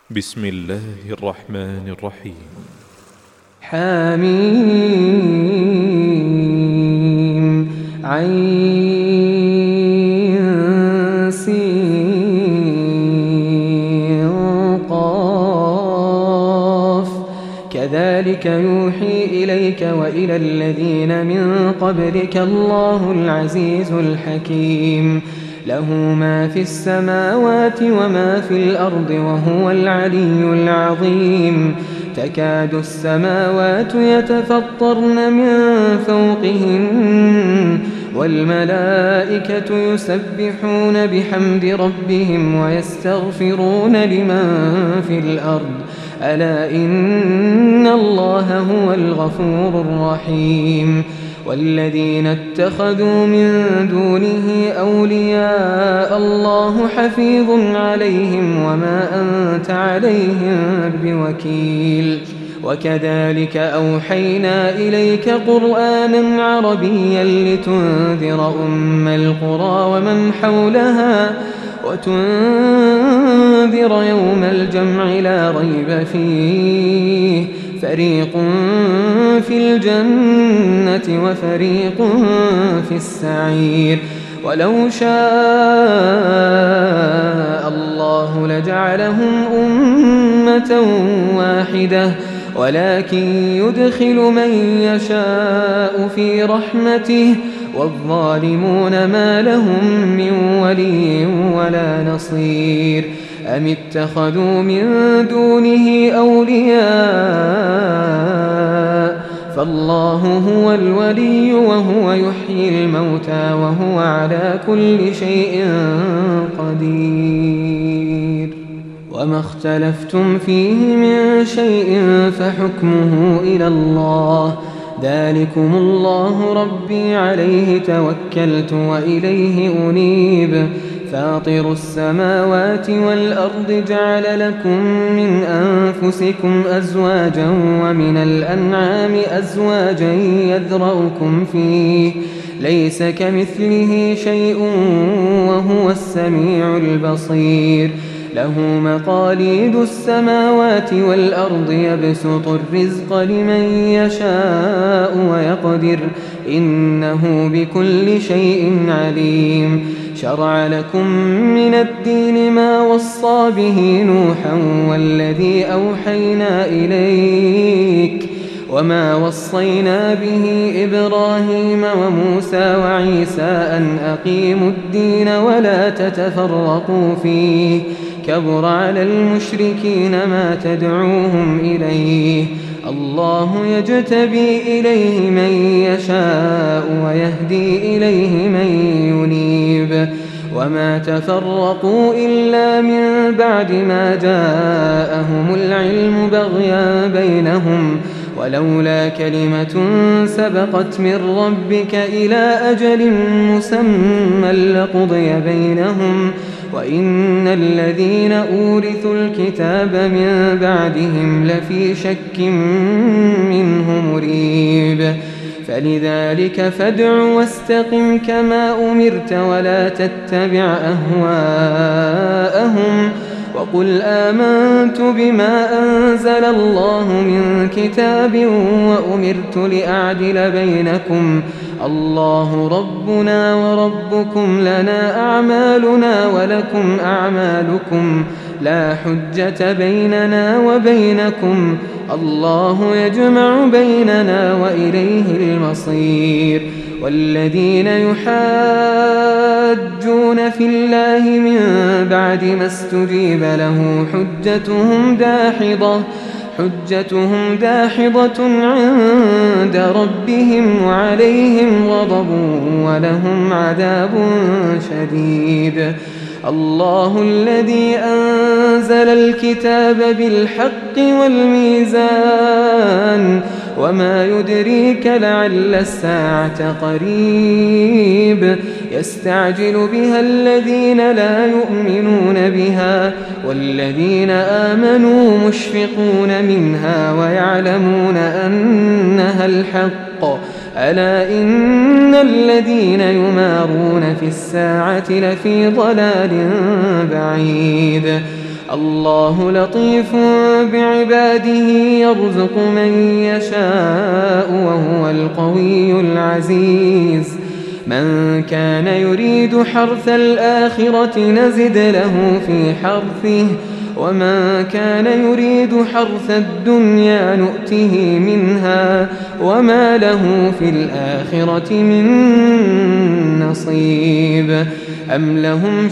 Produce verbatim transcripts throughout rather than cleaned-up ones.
بسم الله الرحمن الرحيم. حميم عين سين قاف كذلك يوحي إليك وإلى الذين من قبلك الله العزيز الحكيم له ما في السماوات وما في الأرض وهو العلي العظيم تكاد السماوات يتفطرن من فوقهن والملائكة يسبحون بحمد ربهم ويستغفرون لمن في الأرض ألا إن الله هو الغفور الرحيم والذين اتخذوا من دونه أولياء الله حفيظ عليهم وما أنت عليهم بوكيل وكذلك أوحينا إليك قرآنا عربيا لتنذر أم القرى ومن حولها وتنذر يوم الجمع لا ريب فيه فريق في الجنة وفريق في السعير ولو شاء الله لجعلهم أمة واحدة ولكن يدخل من يشاء في رحمته والظالمون ما لهم من ولي ولا نصير أم اتخذوا من دونه أولياء فالله هو الولي وهو يحيي الموتى وهو على كل شيء قدير وما اختلفتم فيه من شيء فحكمه إلى الله ذلكم الله ربي عليه توكلت وإليه أنيب فاطر السماوات والأرض جعل لكم من أنفسكم أزواجا ومن الأنعام أزواجا يذرأكم فيه ليس كمثله شيء وهو السميع البصير له مقاليد السماوات والأرض يبسط الرزق لمن يشاء ويقدر إنه بكل شيء عليم شرع لكم من الدين ما وصى به نوحا والذي أوحينا إليك وما وصينا به إبراهيم وموسى وعيسى أن أقيموا الدين ولا تتفرقوا فيه كبر على المشركين ما تدعوهم إليه الله يجتبي إليه من يشاء ويهدي إليه من ينيب وما تفرقوا إلا من بعد ما جاءهم العلم بغيا بينهم ولولا كلمة سبقت من ربك إلى أجل مسمى لقضي بينهم وإن الذين أورثوا الكتاب من بعدهم لفي شك منه مريب فلذلك فادع واستقم كما أمرت ولا تتبع أهواءهم وقل آمنت بما أنزل الله من كتاب وأمرت لأعدل بينكم الله ربنا وربكم لنا أعمالنا ولكم أعمالكم لا حجة بيننا وبينكم الله يجمع بيننا وإليه المصير والذين يحاجون في الله من بعد ما استجيب له حجتهم داحضة حجتهم داحضة عند ربهم وعليهم غضب ولهم عذاب شديد الله الذي أنزل الكتاب بالحق والميزان وما يدريك لعل الساعة قريب يستعجل بها الذين لا يؤمنون بها والذين آمنوا مشفقون منها ويعلمون أنها الحق ألا إن الذين يمارون في الساعة لفي ضلال بعيد الله لطيف بعباده يرزق من يشاء وهو القوي العزيز من كان يريد حرث الآخرة نزد له في حرثه ومن كان يريد حرث الدنيا نؤته منها وما له في الآخرة من نصيب أم لهم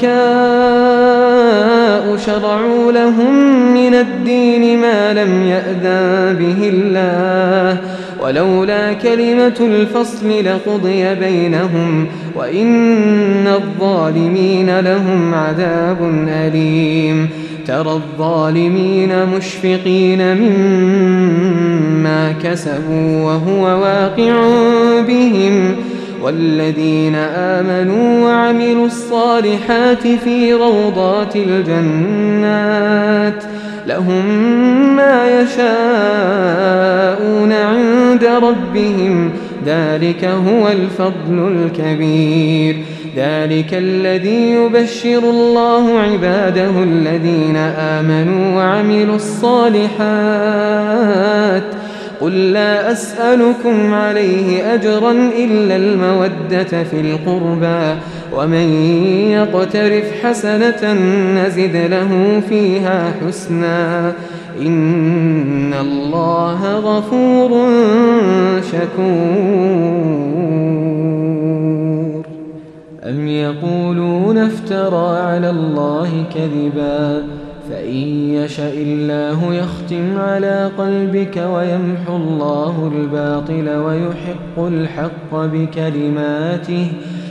شركاء شرعوا لهم من الدين ما لم يأذن به الله ولولا كلمة الفصل لقضي بينهم وإن الظالمين لهم عذاب أليم ترى الظالمين مشفقين مما كسبوا وهو واقع بهم والذين آمنوا وعملوا الصالحات في روضات الجنات لهم ما يشاءون عند ربهم ذلك هو الفضل الكبير ذلك الذي يبشر الله عباده الذين آمنوا وعملوا الصالحات قل لا أسألكم عليه أجرا إلا المودة في القربى ومن يقترف حسنة نزد له فيها حسنا إن الله غفور شكور أم يقولون افترى على الله كذبا فإن يشأ الله يختم على قلبك ويمحو الله الباطل ويحق الحق بكلماته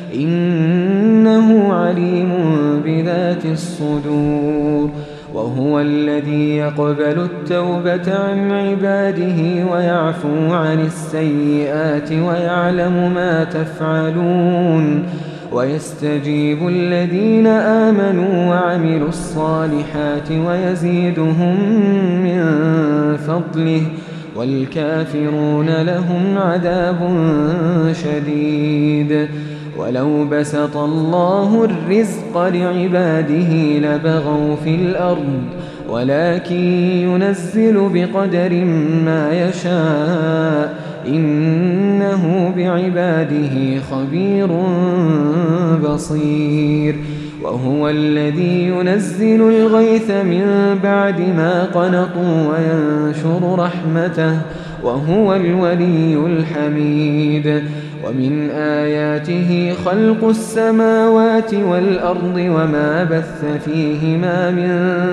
إنه عليم بذات الصدور وهو الذي يقبل التوبة عن عباده ويعفو عن السيئات ويعلم ما تفعلون ويستجيب الذين آمنوا وعملوا الصالحات ويزيدهم من فضله والكافرون لهم عذاب شديد ولو بسط الله الرزق لعباده لبغوا في الأرض ولكن ينزل بقدر ما يشاء إنه بعباده خبير بصير وهو الذي ينزل الغيث من بعد ما قنطوا وينشر رحمته وهو الولي الحميد ومن آياته خلق السماوات والأرض وما بث فيهما من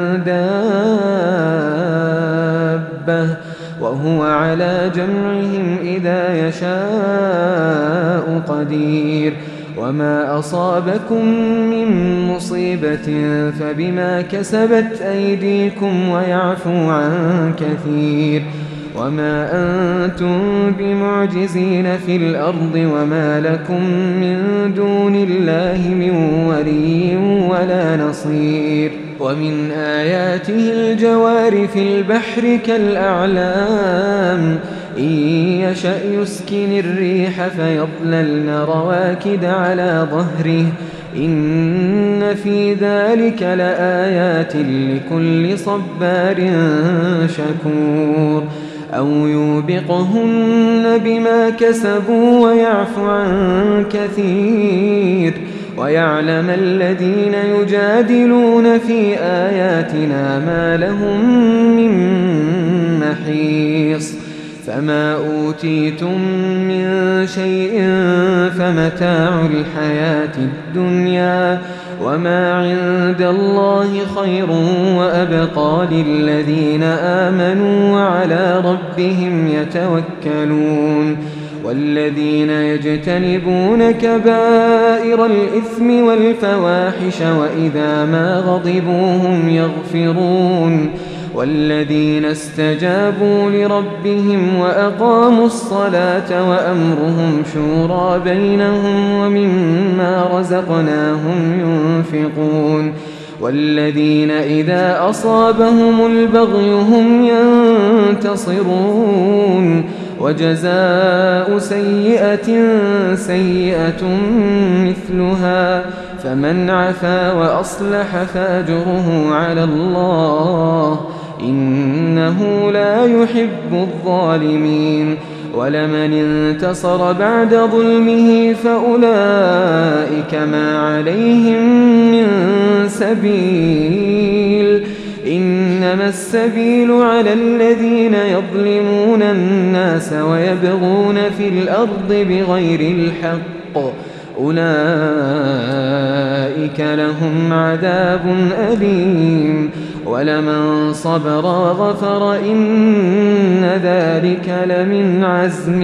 دابة وهو على جمعهم إذا يشاء قدير وما أصابكم من مصيبة فبما كسبت أيديكم ويعفو عن كثير وما أنتم بمعجزين في الأرض وما لكم من دون الله من ولي ولا نصير ومن آياته الجوار في البحر كالأعلام إن يشأ يسكن الريح فيظللن رواكد على ظهره إن في ذلك لآيات لكل صبار شكور أو يوبقهن بما كسبوا ويعفو عن كثير ويعلم الذين يجادلون في آياتنا ما لهم من محيص فما أوتيتم من شيء فمتاع الحياة الدنيا وما عند الله خير وأبقى للذين آمنوا وعلى ربهم يتوكلون والذين يجتنبون كبائر الإثم والفواحش وإذا ما غضبوا هم يغفرون والذين استجابوا لربهم وأقاموا الصلاة وأمرهم شورى بينهم ومما رزقناهم ينفقون والذين إذا أصابهم البغي هم ينتصرون وجزاء سيئة سيئة مثلها فمن عفا وأصلح فأجره على الله إنه لا يحب الظالمين. ولمن انتصر بعد ظلمه فأولئك ما عليهم من سبيل إنما السبيل على الذين يظلمون الناس ويبغون في الأرض بغير الحق أولئك لهم عذاب أليم. ولمن صبر وغفر إن ذلك لمن عزم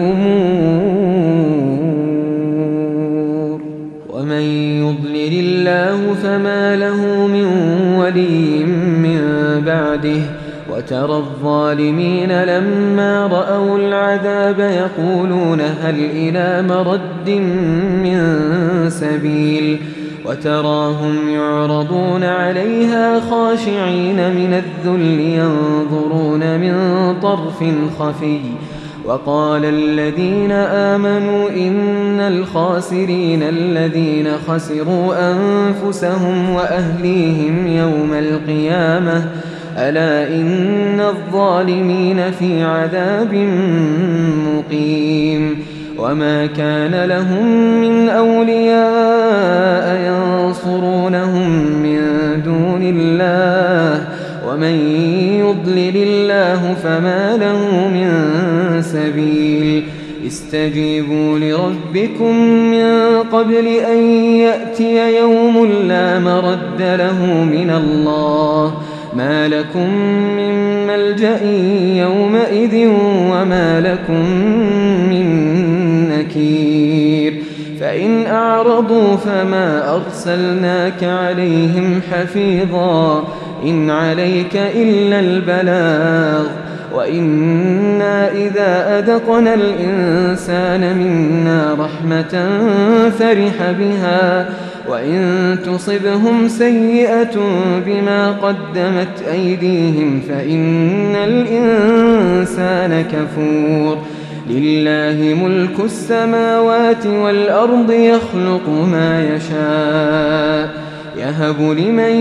الأمور. ومن يضلل الله فما له من ولي من بعده وترى الظالمين لما رأوا العذاب يقولون هل إلى مرد من سبيل وتراهم يعرضون عليها خاشعين من الذل ينظرون من طرف خفي. وقال الذين آمنوا إن الخاسرين الذين خسروا أنفسهم وأهليهم يوم القيامة ألا إن الظالمين في عذاب مقيم. وما كان لهم من أولياء ينصرونهم من دون الله ومن يضلل الله فما له من سبيل. استجيبوا لربكم من قبل أن يأتي يوم لا مرد له من الله ما لكم من ملجأ يومئذ وما لكم من نكير. فإن أعرضوا فما أرسلناك عليهم حفيظا إن عليك إلا البلاغ وإنا إذا أذقنا الإنسان منا رحمة فرح بها وإن تصبهم سيئة بما قدمت أيديهم فإن الإنسان كفور. لله ملك السماوات والأرض يخلق ما يشاء يهب لمن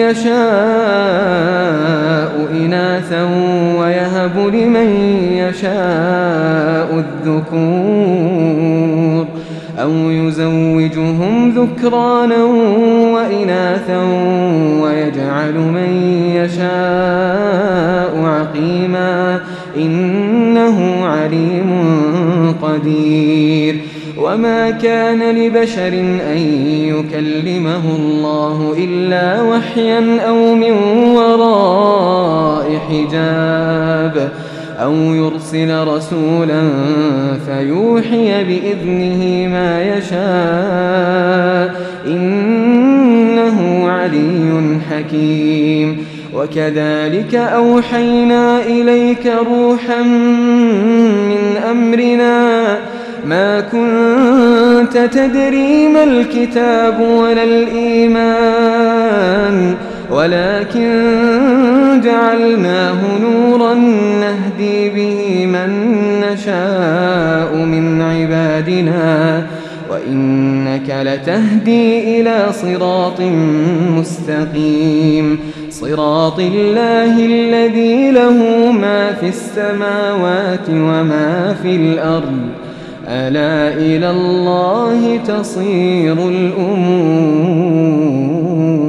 يشاء إناثا ويهب لمن يشاء الذكور أو يزوجهم ذكرانا وإناثا ويجعل من يشاء عقيما إنه عليم قدير. وما كان لبشر أن يكلمه الله إلا وحيا أو من وراء حجاب أو يرسل رسولا فيوحي بإذنه ما يشاء إنه علي حكيم. وكذلك أوحينا إليك روحا من أمرنا ما كنت تدري ما الكتاب ولا الإيمان ولكن جعلناه نورا نهدي به من نشاء من عبادنا وإنك لتهدي إلى صراط مستقيم صراط الله الذي له ما في السماوات وما في الأرض ألا إلى الله تصير الأمور.